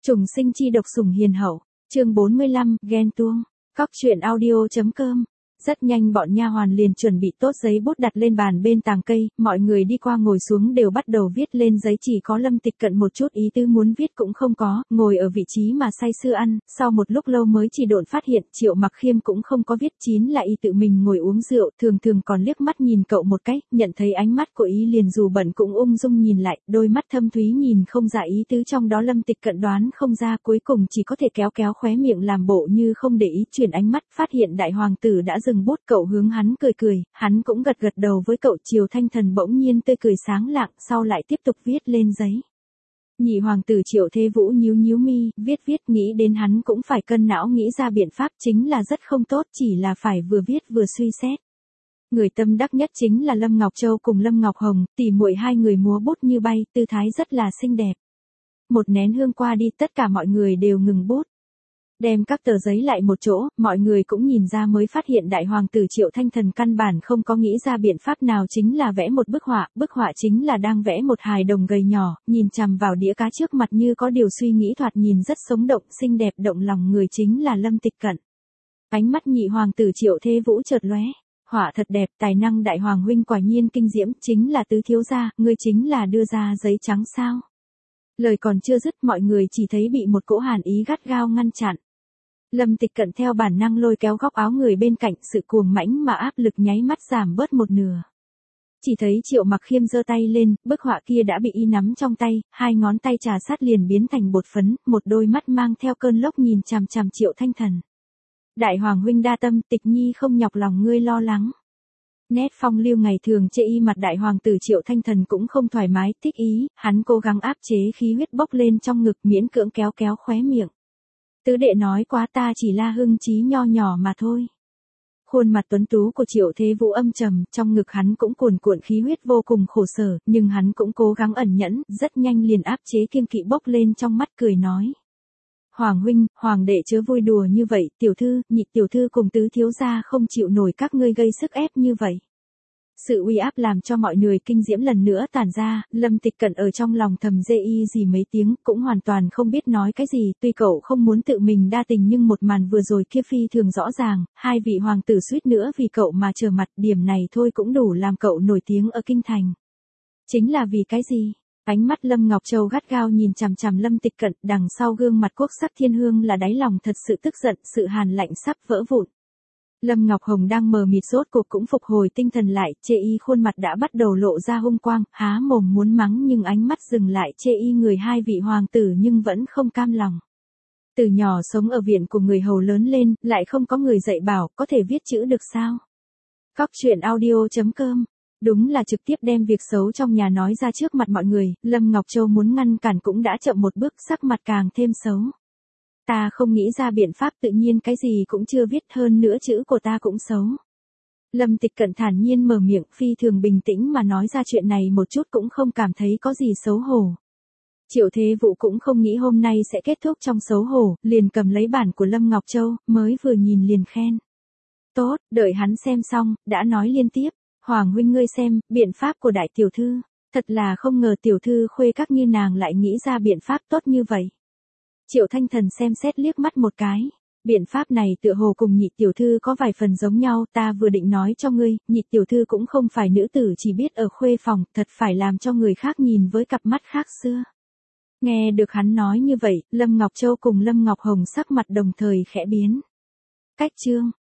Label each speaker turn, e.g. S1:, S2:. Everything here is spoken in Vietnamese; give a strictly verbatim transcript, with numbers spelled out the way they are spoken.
S1: Trùng sinh chi độc sủng hiền hậu, chương bốn mươi lăm, ghen tuông, cóc truyện audio.com. Rất nhanh bọn nha hoàn liền chuẩn bị tốt giấy bút đặt lên bàn bên tàng cây, mọi người đi qua ngồi xuống đều bắt đầu viết lên giấy, chỉ có Lâm Tịch Cận một chút ý tứ muốn viết cũng không có, ngồi ở vị trí mà say sưa ăn, sau một lúc lâu mới chỉ độn phát hiện Triệu Mặc Khiêm cũng không có viết, chín là y tự mình ngồi uống rượu, thường thường còn liếc mắt nhìn cậu một cái, nhận thấy ánh mắt của y liền dù bận cũng ung dung nhìn lại, đôi mắt thâm thúy nhìn không ra ý tứ trong đó. Lâm Tịch Cận đoán không ra, cuối cùng chỉ có thể kéo kéo khóe miệng làm bộ như không để ý, chuyển ánh mắt phát hiện đại hoàng tử đã dừng bút, cậu hướng hắn cười cười, hắn cũng gật gật đầu với cậu. Triều Thanh Thần bỗng nhiên tươi cười sáng lạng, sau lại tiếp tục viết lên giấy. Nhị hoàng tử Triệu Thế Vũ nhíu nhíu mi, viết viết nghĩ đến hắn cũng phải cân não nghĩ ra biện pháp, chính là rất không tốt, chỉ là phải vừa viết vừa suy xét. Người tâm đắc nhất chính là Lâm Ngọc Châu cùng Lâm Ngọc Hồng, tỉ muội hai người múa bút như bay, tư thái rất là xinh đẹp. Một nén hương qua đi, tất cả mọi người đều ngừng bút. Đem các tờ giấy lại một chỗ, mọi người cũng nhìn ra mới phát hiện đại hoàng tử Triệu Thanh Thần căn bản không có nghĩ ra biện pháp nào, chính là vẽ một bức họa, bức họa chính là đang vẽ một hài đồng gầy nhỏ, nhìn chằm vào đĩa cá trước mặt như có điều suy nghĩ, thoạt nhìn rất sống động, xinh đẹp động lòng người, chính là Lâm Tịch Cận. Ánh mắt nhị hoàng tử Triệu Thế Vũ chợt lóe, họa thật đẹp, tài năng đại hoàng huynh quả nhiên kinh diễm, chính là tứ thiếu gia, ngươi chính là đưa ra giấy trắng sao? Lời còn chưa dứt, mọi người chỉ thấy bị một cỗ hàn ý gắt gao ngăn chặn. Lâm Tịch Cận theo bản năng lôi kéo góc áo người bên cạnh, sự cuồng mãnh mà áp lực nháy mắt giảm bớt một nửa. Chỉ thấy Triệu Mặc Khiêm giơ tay lên, bức họa kia đã bị y nắm trong tay, hai ngón tay trà sát liền biến thành bột phấn, một đôi mắt mang theo cơn lốc nhìn chằm chằm Triệu Thanh Thần. Đại hoàng huynh đa tâm, Tịch nhi không nhọc lòng ngươi lo lắng. Nét phong lưu ngày thường chê y mặt đại hoàng tử Triệu Thanh Thần cũng không thoải mái, thích ý, hắn cố gắng áp chế khí huyết bốc lên trong ngực, miễn cưỡng kéo kéo khóe miệng. Tứ đệ nói quá, ta chỉ là hưng trí nho nhỏ mà thôi. Khuôn mặt tuấn tú của Triệu Thế Vũ âm trầm, trong ngực hắn cũng cuồn cuộn khí huyết vô cùng khổ sở, nhưng hắn cũng cố gắng ẩn nhẫn, rất nhanh liền áp chế kiêng kỵ bốc lên trong mắt, cười nói. Hoàng huynh, hoàng đệ chớ vui đùa như vậy, tiểu thư, nhị tiểu thư cùng tứ thiếu gia không chịu nổi các ngươi gây sức ép như vậy. Sự uy áp làm cho mọi người kinh diễm lần nữa tản ra, Lâm Tịch Cận ở trong lòng thầm dê y gì mấy tiếng, cũng hoàn toàn không biết nói cái gì, tuy cậu không muốn tự mình đa tình nhưng một màn vừa rồi kia phi thường rõ ràng, hai vị hoàng tử suýt nữa vì cậu mà trở mặt, điểm này thôi cũng đủ làm cậu nổi tiếng ở kinh thành. Chính là vì cái gì? Ánh mắt Lâm Ngọc Châu gắt gao nhìn chằm chằm Lâm Tịch Cận, đằng sau gương mặt quốc sắc thiên hương là đáy lòng thật sự tức giận, sự hàn lạnh sắp vỡ vụn. Lâm Ngọc Hồng đang mờ mịt rốt cuộc cũng phục hồi tinh thần lại, chê y khuôn mặt đã bắt đầu lộ ra hung quang, há mồm muốn mắng nhưng ánh mắt dừng lại, chê y người hai vị hoàng tử nhưng vẫn không cam lòng. Từ nhỏ sống ở viện của người hầu lớn lên, lại không có người dạy bảo, có thể viết chữ được sao? Cóc truyện audio.com. Đúng là trực tiếp đem việc xấu trong nhà nói ra trước mặt mọi người, Lâm Ngọc Châu muốn ngăn cản cũng đã chậm một bước, sắc mặt càng thêm xấu. Ta không nghĩ ra biện pháp, tự nhiên cái gì cũng chưa viết, hơn nữa chữ của ta cũng xấu. Lâm Tịch Cận thản nhiên mở miệng, phi thường bình tĩnh mà nói ra chuyện này, một chút cũng không cảm thấy có gì xấu hổ. Triệu Thế Vũ cũng không nghĩ hôm nay sẽ kết thúc trong xấu hổ, liền cầm lấy bản của Lâm Ngọc Châu, mới vừa nhìn liền khen. Tốt, đợi hắn xem xong, đã nói liên tiếp, Hoàng huynh ngươi xem, biện pháp của đại tiểu thư, thật là không ngờ tiểu thư khuê các như nàng lại nghĩ ra biện pháp tốt như vậy. Triệu Thanh Thần xem xét liếc mắt một cái, biện pháp này tựa hồ cùng nhị tiểu thư có vài phần giống nhau, ta vừa định nói cho ngươi, nhị tiểu thư cũng không phải nữ tử chỉ biết ở khuê phòng, thật phải làm cho người khác nhìn với cặp mắt khác xưa. Nghe được hắn nói như vậy, Lâm Ngọc Châu cùng Lâm Ngọc Hồng sắc mặt đồng thời khẽ biến. Cách chương.